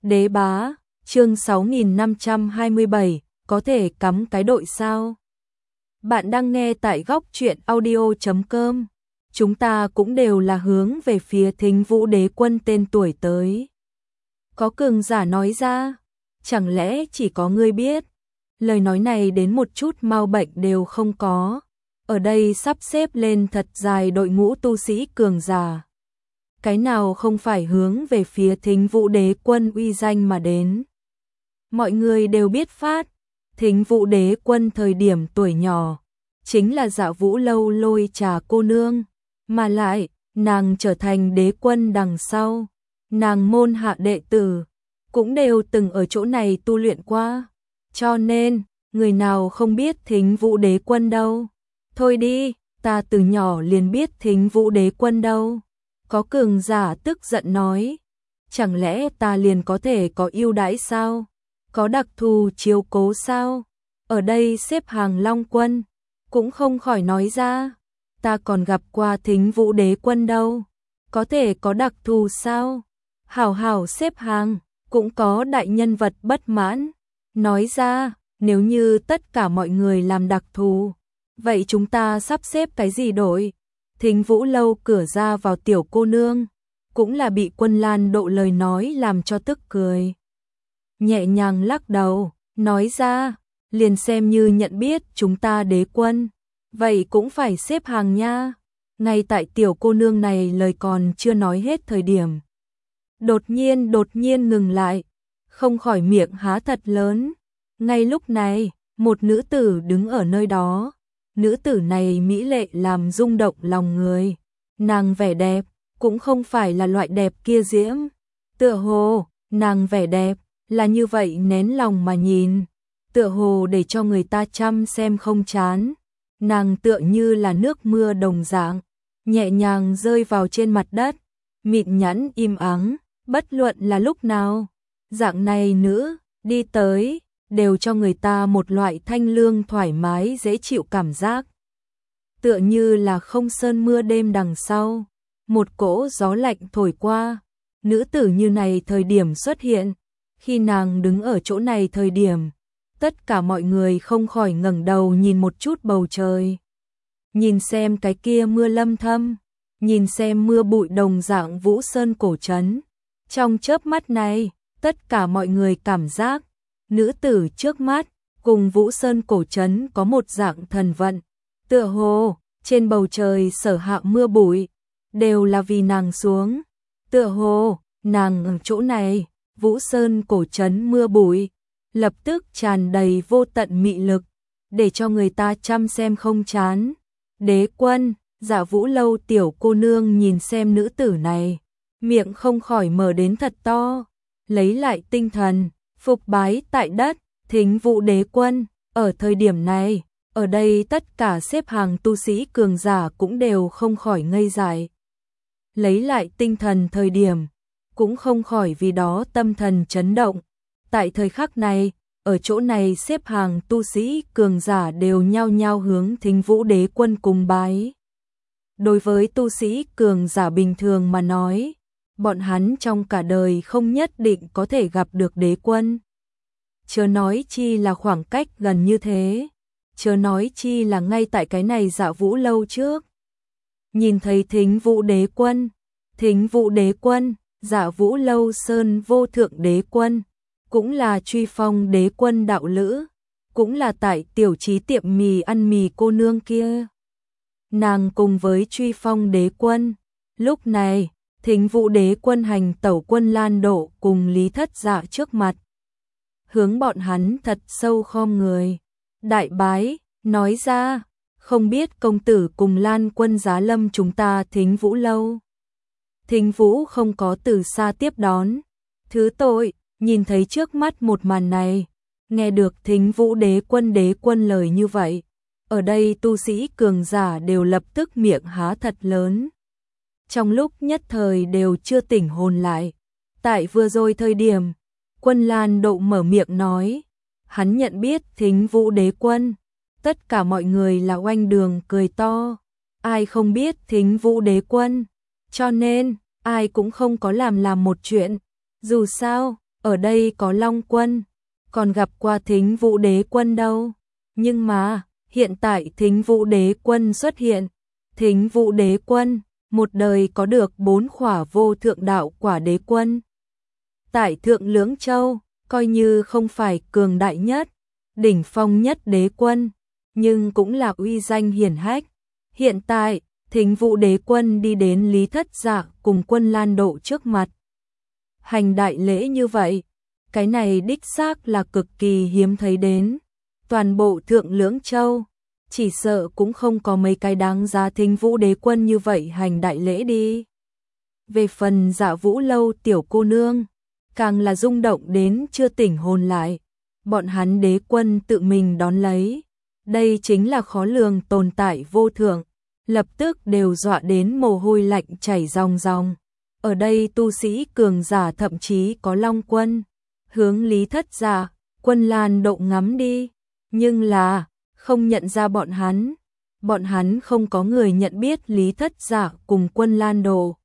Đế bá, chương 6527, có thể cắm cái đội sao? Bạn đang nghe tại góc truyện audio.com. Chúng ta cũng đều là hướng về phía Thính Vũ Đế Quân tên tuổi tới. Có cường giả nói ra, chẳng lẽ chỉ có ngươi biết? Lời nói này đến một chút mau bệnh đều không có. Ở đây sắp xếp lên thật dài đội ngũ tu sĩ cường giả. Cái nào không phải hướng về phía Thính Vũ Đế Quân uy danh mà đến. Mọi người đều biết phát, Thính Vũ Đế Quân thời điểm tuổi nhỏ, chính là Dạ Vũ Lâu Lôi Trà cô nương, mà lại, nàng trở thành đế quân đằng sau, nàng môn hạ đệ tử, cũng đều từng ở chỗ này tu luyện qua, cho nên, người nào không biết Thính Vũ Đế Quân đâu. Thôi đi, ta từ nhỏ liền biết Thính Vũ Đế Quân đâu. Có cường giả tức giận nói, chẳng lẽ ta liền có thể có ưu đãi sao? Có đặc thù chiếu cố sao? Ở đây xếp hàng Long Quân, cũng không khỏi nói ra, ta còn gặp qua Thính Vũ Đế Quân đâu, có thể có đặc thù sao? Hảo hảo xếp hàng, cũng có đại nhân vật bất mãn, nói ra, nếu như tất cả mọi người làm đặc thù, vậy chúng ta sắp xếp cái gì đổi? Thính Vũ Lâu cửa ra vào tiểu cô nương, cũng là bị Quân Lan Độ lời nói làm cho tức cười. Nhẹ nhàng lắc đầu, nói ra, liền xem như nhận biết chúng ta đế quân, vậy cũng phải xếp hàng nha. Ngay tại tiểu cô nương này lời còn chưa nói hết thời điểm. Đột nhiên ngừng lại, không khỏi miệng há thật lớn. Ngay lúc này, một nữ tử đứng ở nơi đó. Nữ tử này mỹ lệ làm rung động lòng người. Nàng vẻ đẹp, cũng không phải là loại đẹp kia diễm. Tựa hồ, nàng vẻ đẹp, là như vậy nén lòng mà nhìn. Tựa hồ để cho người ta chăm xem không chán. Nàng tựa như là nước mưa đồng dạng, nhẹ nhàng rơi vào trên mặt đất, mịn nhẵn im ắng, bất luận là lúc nào. Dạng này nữ, đi tới, đều cho người ta một loại thanh lương thoải mái dễ chịu cảm giác. Tựa như là không sơn mưa đêm đằng sau, một cỗ gió lạnh thổi qua, nữ tử như này thời điểm xuất hiện, khi nàng đứng ở chỗ này thời điểm, tất cả mọi người không khỏi ngẩng đầu nhìn một chút bầu trời. Nhìn xem cái kia mưa lâm thâm, nhìn xem mưa bụi đồng dạng Vũ Sơn cổ trấn. Trong chớp mắt này, tất cả mọi người cảm giác nữ tử trước mắt cùng Vũ Sơn cổ trấn có một dạng thần vận, tựa hồ trên bầu trời sở hạ mưa bụi đều là vì nàng xuống, tựa hồ nàng ở chỗ này, Vũ Sơn cổ trấn mưa bụi lập tức tràn đầy vô tận mị lực, để cho người ta chăm xem không chán. Đế quân, Dạ Vũ Lâu tiểu cô nương nhìn xem nữ tử này, miệng không khỏi mở đến thật to, lấy lại tinh thần, phục bái tại đất. Thính Vũ Đế Quân. Ở thời điểm này, ở đây tất cả xếp hàng tu sĩ cường giả cũng đều không khỏi ngây dại. Lấy lại tinh thần thời điểm, cũng không khỏi vì đó tâm thần chấn động. Tại thời khắc này, ở chỗ này xếp hàng tu sĩ cường giả đều nhao nhao hướng Thính Vũ Đế Quân cùng bái. Đối với tu sĩ cường giả bình thường mà nói, bọn hắn trong cả đời không nhất định có thể gặp được đế quân. Chớ nói chi là khoảng cách gần như thế, chớ nói chi là ngay tại cái này Dạ Vũ Lâu trước. Nhìn thấy Thính Vũ Đế Quân, Thính Vũ Đế Quân, Dạ Vũ Lâu Sơn Vô Thượng Đế Quân, cũng là Truy Phong Đế Quân đạo lữ, cũng là tại tiểu trí tiệm mì ăn mì cô nương kia. Nàng cùng với Truy Phong Đế Quân, lúc này, Thính Vũ Đế Quân hành tẩu Quân Lan Độ cùng Lý Thất Dạ trước mặt. Hướng bọn hắn thật sâu khom người, đại bái, nói ra, không biết công tử cùng Lan Quân giá lâm chúng ta Thính Vũ Lâu. Thính Vũ không có từ xa tiếp đón, thứ tội, nhìn thấy trước mắt một màn này, nghe được Thính Vũ Đế Quân lời như vậy, ở đây tu sĩ cường giả đều lập tức miệng há thật lớn. Trong lúc nhất thời đều chưa tỉnh hồn lại, tại vừa rồi thời điểm, Quân Lan Độ mở miệng nói, hắn nhận biết Thính Vũ Đế Quân, tất cả mọi người là oanh đường cười to, ai không biết Thính Vũ Đế Quân, cho nên ai cũng không có làm một chuyện, dù sao, ở đây có Long Quân, còn gặp qua Thính Vũ Đế Quân đâu. Nhưng mà, hiện tại Thính Vũ Đế Quân xuất hiện. Thính Vũ Đế Quân, một đời có được 4 khỏa vô thượng đạo quả đế quân. Tại Thượng Lưỡng Châu, coi như không phải cường đại nhất, đỉnh phong nhất đế quân, nhưng cũng là uy danh hiển hách. Hiện tại, Thính Vũ Đế Quân đi đến Lý Thất Dạ cùng Quân Lan Độ trước mặt. Hành đại lễ như vậy, cái này đích xác là cực kỳ hiếm thấy đến. Toàn bộ Thượng Lưỡng Châu, chỉ sợ cũng không có mấy cái đáng giá Thính Vũ Đế Quân như vậy hành đại lễ đi. Về phần Dạ Vũ Lâu tiểu cô nương, càng là rung động đến chưa tỉnh hồn lại. Bọn hắn đế quân tự mình đón lấy. Đây chính là khó lường tồn tại vô thượng. Lập tức đều dọa đến mồ hôi lạnh chảy ròng ròng. Ở đây tu sĩ cường giả thậm chí có Long Quân. Hướng Lý Thất Dạ, Quân Lan Độ ngắm đi. Nhưng là, không nhận ra bọn hắn. Bọn hắn không có người nhận biết Lý Thất Dạ cùng Quân Lan Độ.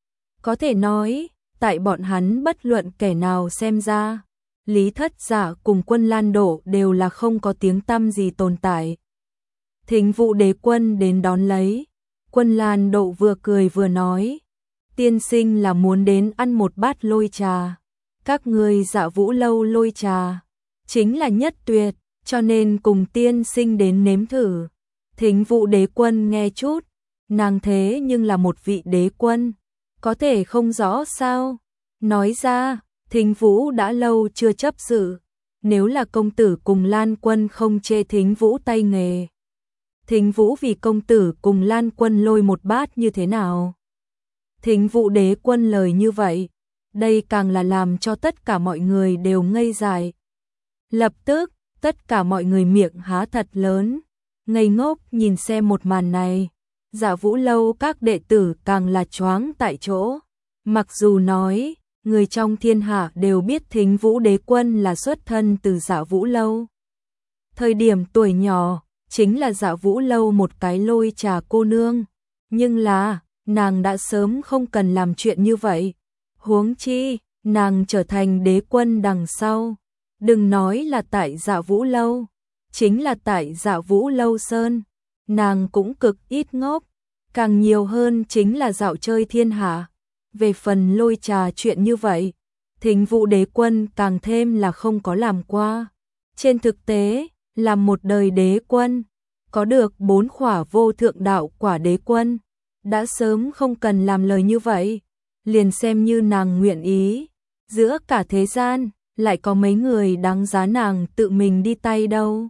Có thể nói, tại bọn hắn bất luận kẻ nào xem ra, Lý Thất Dạ cùng Quân Lan Độ đều là không có tiếng tăm gì tồn tại. Thính Vũ Đế Quân đến đón lấy, Quân Lan Độ vừa cười vừa nói, tiên sinh là muốn đến ăn một bát lôi trà. Các ngươi Dạ Vũ Lâu lôi trà chính là nhất tuyệt, cho nên cùng tiên sinh đến nếm thử. Thính Vũ Đế Quân nghe chút, nàng thế nhưng là một vị đế quân, có thể không rõ sao? Nói ra, Thính Vũ đã lâu chưa chấp sự, nếu là công tử cùng Lan Quân không chê Thính Vũ tay nghề. Thính Vũ vì công tử cùng Lan Quân lôi một bát như thế nào? Thính Vũ Đế Quân lời như vậy, đây càng là làm cho tất cả mọi người đều ngây dại. Lập tức, tất cả mọi người miệng há thật lớn, ngây ngốc nhìn xem một màn này. Dạ Vũ Lâu các đệ tử càng là choáng tại chỗ. Mặc dù nói, người trong thiên hạ đều biết Thính Vũ Đế Quân là xuất thân từ Dạ Vũ Lâu. Thời điểm tuổi nhỏ, chính là Dạ Vũ Lâu một cái lôi trà cô nương. Nhưng là, nàng đã sớm không cần làm chuyện như vậy. Huống chi, nàng trở thành đế quân đằng sau. Đừng nói là tại Dạ Vũ Lâu, chính là tại Dạ Vũ Lâu Sơn. Nàng cũng cực ít ngốc, càng nhiều hơn chính là dạo chơi thiên hạ. Về phần lôi trà chuyện như vậy, Thính Vũ Đế Quân càng thêm là không có làm qua. Trên thực tế, làm một đời đế quân, có được 4 khỏa vô thượng đạo quả đế quân, đã sớm không cần làm lời như vậy. Liền xem như nàng nguyện ý, giữa cả thế gian, lại có mấy người đáng giá nàng tự mình đi tay đâu.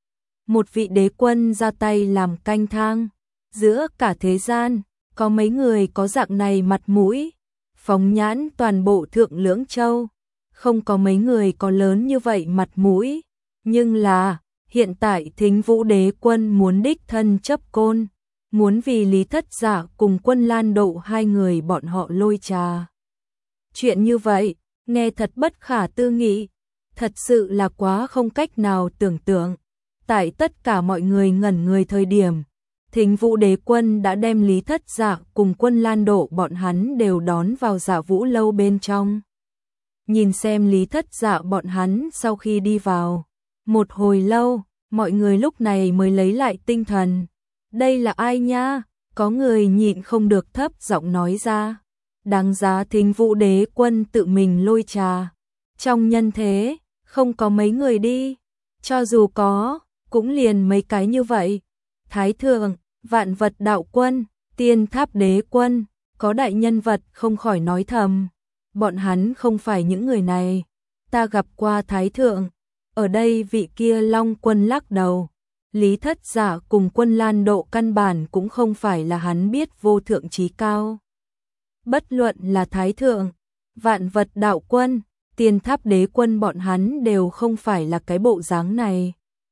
Một vị đế quân ra tay làm canh thang, giữa cả thế gian, có mấy người có dạng này mặt mũi, phóng nhãn toàn bộ Thượng Lưỡng Châu, không có mấy người có lớn như vậy mặt mũi. Nhưng là, hiện tại Thính Vũ Đế Quân muốn đích thân chấp côn, muốn vì Lý Thất Dạ cùng Quân Lan Độ hai người bọn họ lôi trà. Chuyện như vậy, nghe thật bất khả tư nghị, thật sự là quá không cách nào tưởng tượng. Tại tất cả mọi người ngẩn người thời điểm, Thính Vũ Đế Quân đã đem Lý Thất Dạ cùng Quân Lan Độ bọn hắn đều đón vào Dạ Vũ Lâu bên trong. Nhìn xem Lý Thất Dạ bọn hắn sau khi đi vào, một hồi lâu, mọi người lúc này mới lấy lại tinh thần. Đây là ai nha? Có người nhịn không được thấp giọng nói ra. Đáng giá Thính Vũ Đế Quân tự mình lôi trà. Trong nhân thế, không có mấy người đi. Cho dù có, cũng liền mấy cái như vậy. Thái Thượng, Vạn Vật Đạo Quân, Tiên Tháp Đế Quân, có đại nhân vật không khỏi nói thầm. Bọn hắn không phải những người này. Ta gặp qua Thái Thượng. Ở đây vị kia Long Quân lắc đầu. Lý Thất Dạ cùng Quân Lan Độ căn bản cũng không phải là hắn biết vô thượng trí cao. Bất luận là Thái Thượng, Vạn Vật Đạo Quân, Tiên Tháp Đế Quân bọn hắn đều không phải là cái bộ dáng này.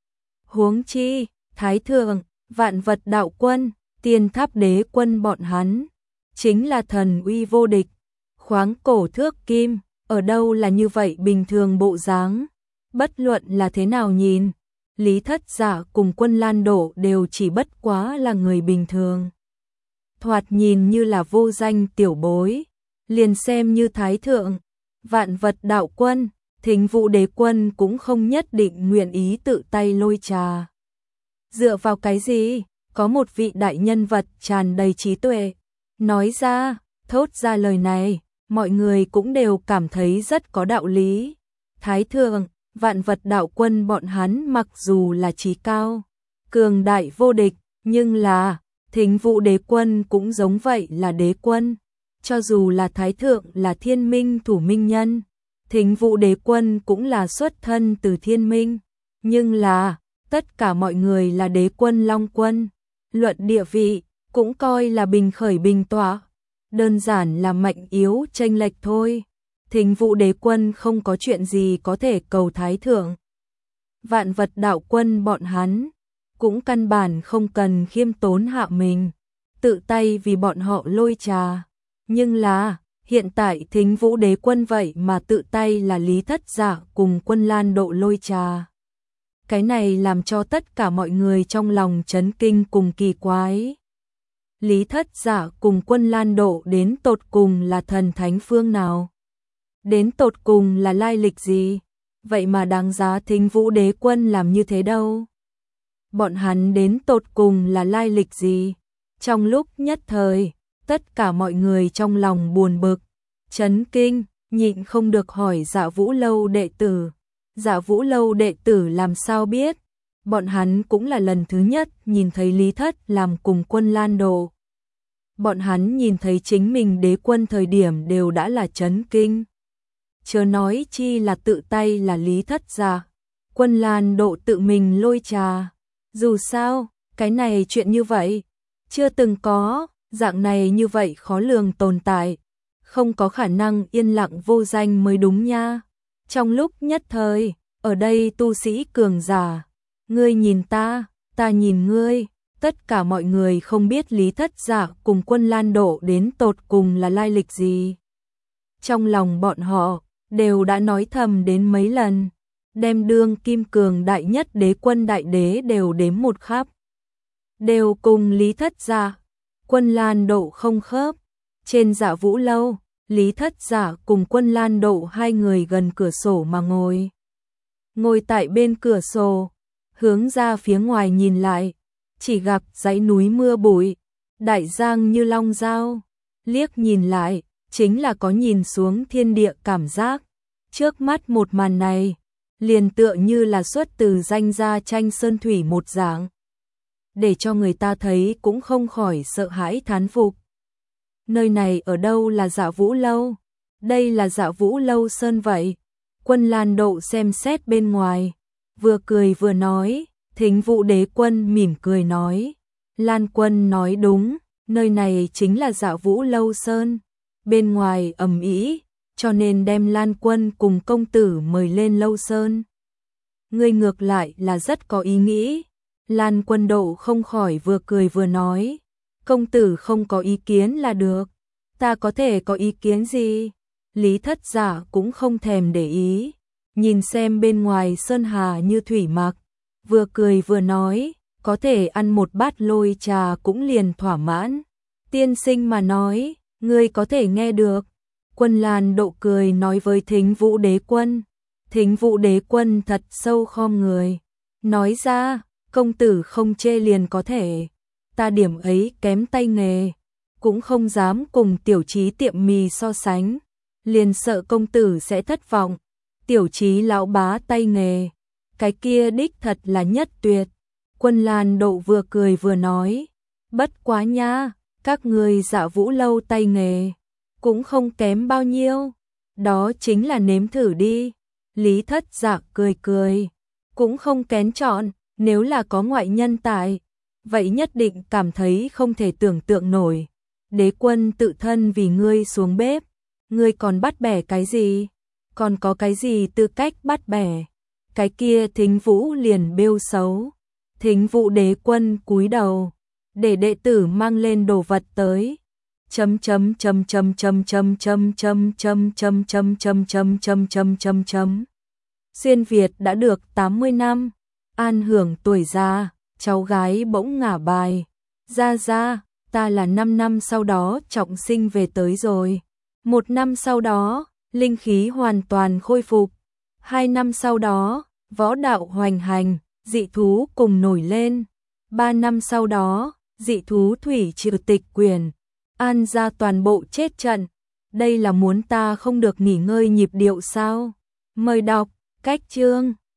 Huống chi, Thái Thượng, Vạn Vật Đạo Quân, Tiên Tháp Đế Quân bọn hắn chính là thần uy vô địch, khoáng cổ thước kim, ở đâu là như vậy bình thường bộ dáng. Bất luận là thế nào nhìn, Lý Thất Dạ cùng Quân Lan Độ đều chỉ bất quá là người bình thường. Thoạt nhìn như là vô danh tiểu bối, liền xem như Thái Thượng, Vạn Vật Đạo Quân, Thính Vũ Đế Quân cũng không nhất định nguyện ý tự tay lôi trà. Dựa vào cái gì? Có một vị đại nhân vật tràn đầy trí tuệ nói ra, thốt ra lời này, mọi người cũng đều cảm thấy rất có đạo lý. Thái thượng, Vạn Vật Đạo Quân bọn hắn mặc dù là trí cao, cường đại vô địch, nhưng là Thính Vũ Đế Quân cũng giống vậy là đế quân. Cho dù là Thái thượng là Thiên Minh thủ minh nhân, Thính Vũ Đế Quân cũng là xuất thân từ Thiên Minh, nhưng là tất cả mọi người là đế quân Long Quân, luận địa vị cũng coi là bình khởi bình tọa, đơn giản là mạnh yếu chênh lệch thôi. Thính Vũ Đế Quân không có chuyện gì có thể cầu Thái thượng. Vạn Vật Đạo Quân bọn hắn cũng căn bản không cần khiêm tốn hạ mình, tự tay vì bọn họ lôi trà. Nhưng là, hiện tại Thính Vũ Đế Quân vậy mà tự tay là Lý Thất Dạ cùng Quân Lan Độ lôi trà. Cái này làm cho tất cả mọi người trong lòng chấn kinh cùng kỳ quái. Lý Thất Dạ cùng Quân Lan Độ đến tột cùng là thần thánh phương nào? Đến tột cùng là lai lịch gì? Vậy mà đáng giá Thính Vũ Đế Quân làm như thế đâu? Bọn hắn đến tột cùng là lai lịch gì? Trong lúc nhất thời, tất cả mọi người trong lòng buồn bực, chấn kinh, nhịn không được hỏi Dạ Vũ Lâu đệ tử. Dạ Vũ Lâu đệ tử làm sao biết? Bọn hắn cũng là lần thứ nhất nhìn thấy Lý Thất làm cùng Quân Lan Độ. Bọn hắn nhìn thấy chính mình đế quân thời điểm đều đã là chấn kinh. Chớ nói chi là tự tay là Lý Thất Dạ, Quân Lan Độ tự mình lôi trà. Dù sao, cái này chuyện như vậy, chưa từng có, dạng này như vậy khó lường tồn tại. Không có khả năng yên lặng vô danh mới đúng nha. Trong lúc nhất thời, ở đây tu sĩ cường giả, ngươi nhìn ta nhìn ngươi, tất cả mọi người không biết Lý Thất Dạ cùng Quân Lan Độ đến tột cùng là lai lịch gì. Trong lòng bọn họ, đều đã nói thầm đến mấy lần, đem đương kim cường đại nhất đế quân đại đế đều đếm một khắp. Đều cùng Lý Thất Dạ, Quân Lan Độ không khớp. Trên Dạ Vũ Lâu, Lý Thất Dạ cùng Quân Lan Độ hai người gần cửa sổ mà ngồi. Ngồi tại bên cửa sổ, hướng ra phía ngoài nhìn lại, chỉ gặp dãy núi mưa bụi, đại giang như long dao, liếc nhìn lại, chính là có nhìn xuống thiên địa cảm giác. Trước mắt một màn này, liền tựa như là xuất từ danh gia tranh sơn thủy một dạng, để cho người ta thấy cũng không khỏi sợ hãi thán phục. Nơi này ở đâu là Dạ Vũ Lâu? Đây là Dạ Vũ Lâu sơn vậy. Quân Lan Độ xem xét bên ngoài, vừa cười vừa nói. Thính Vũ Đế Quân mỉm cười nói, Lan Quân nói đúng, nơi này chính là Dạ Vũ Lâu sơn. Bên ngoài ầm ĩ, cho nên đem Lan Quân cùng công tử mời lên lâu sơn. Ngươi ngược lại là rất có ý nghĩ. Lan Quân Độ không khỏi vừa cười vừa nói, công tử không có ý kiến là được, ta có thể có ý kiến gì? Lý Thất Dạ cũng không thèm để ý, nhìn xem bên ngoài sơn hà như thủy mặc, vừa cười vừa nói, có thể ăn một bát lôi trà cũng liền thỏa mãn. Tiên sinh mà nói, ngươi có thể nghe được. Quân Lan Độ cười nói với Thính Vũ Đế Quân. Thính Vũ Đế Quân thật sâu khom người, nói ra, công tử không chê liền có thể. Ta điểm ấy kém tay nghề, cũng không dám cùng Tiểu Chí tiệm mì so sánh, liền sợ công tử sẽ thất vọng. Tiểu Chí lão bá tay nghề, cái kia đích thật là nhất tuyệt. Quân Lan Độ vừa cười vừa nói, bất quá nha, các ngươi Dạ Vũ Lâu tay nghề cũng không kém bao nhiêu, đó chính là nếm thử đi. Lý Thất Dạ cười cười, cũng không kén chọn, nếu là có ngoại nhân tại, vậy nhất định cảm thấy không thể tưởng tượng nổi. Đế quân tự thân vì ngươi xuống bếp, ngươi còn bắt bẻ cái gì? Còn có cái gì tư cách bắt bẻ? Cái kia Thính Vũ liền bêu xấu. Thính Vũ Đế Quân cúi đầu, để đệ tử mang lên đồ vật tới. Chấm chấm chấm chấm chấm chấm chấm chấm chấm chấm chấm chấm chấm chấm chấm chấm chấm. Xuyên Việt đã được 80 năm, an hưởng tuổi già, cháu gái bỗng ngả bài. Ra, ta là 5 năm sau đó trọng sinh về tới rồi. 1 năm sau đó, linh khí hoàn toàn khôi phục. 2 năm sau đó, võ đạo hoành hành, dị thú cùng nổi lên. 3 năm sau đó, dị thú thủy triều tịch quyền, An ra toàn bộ chết trận. Đây là muốn ta không được nghỉ ngơi nhịp điệu sao? Mời đọc, cách chương.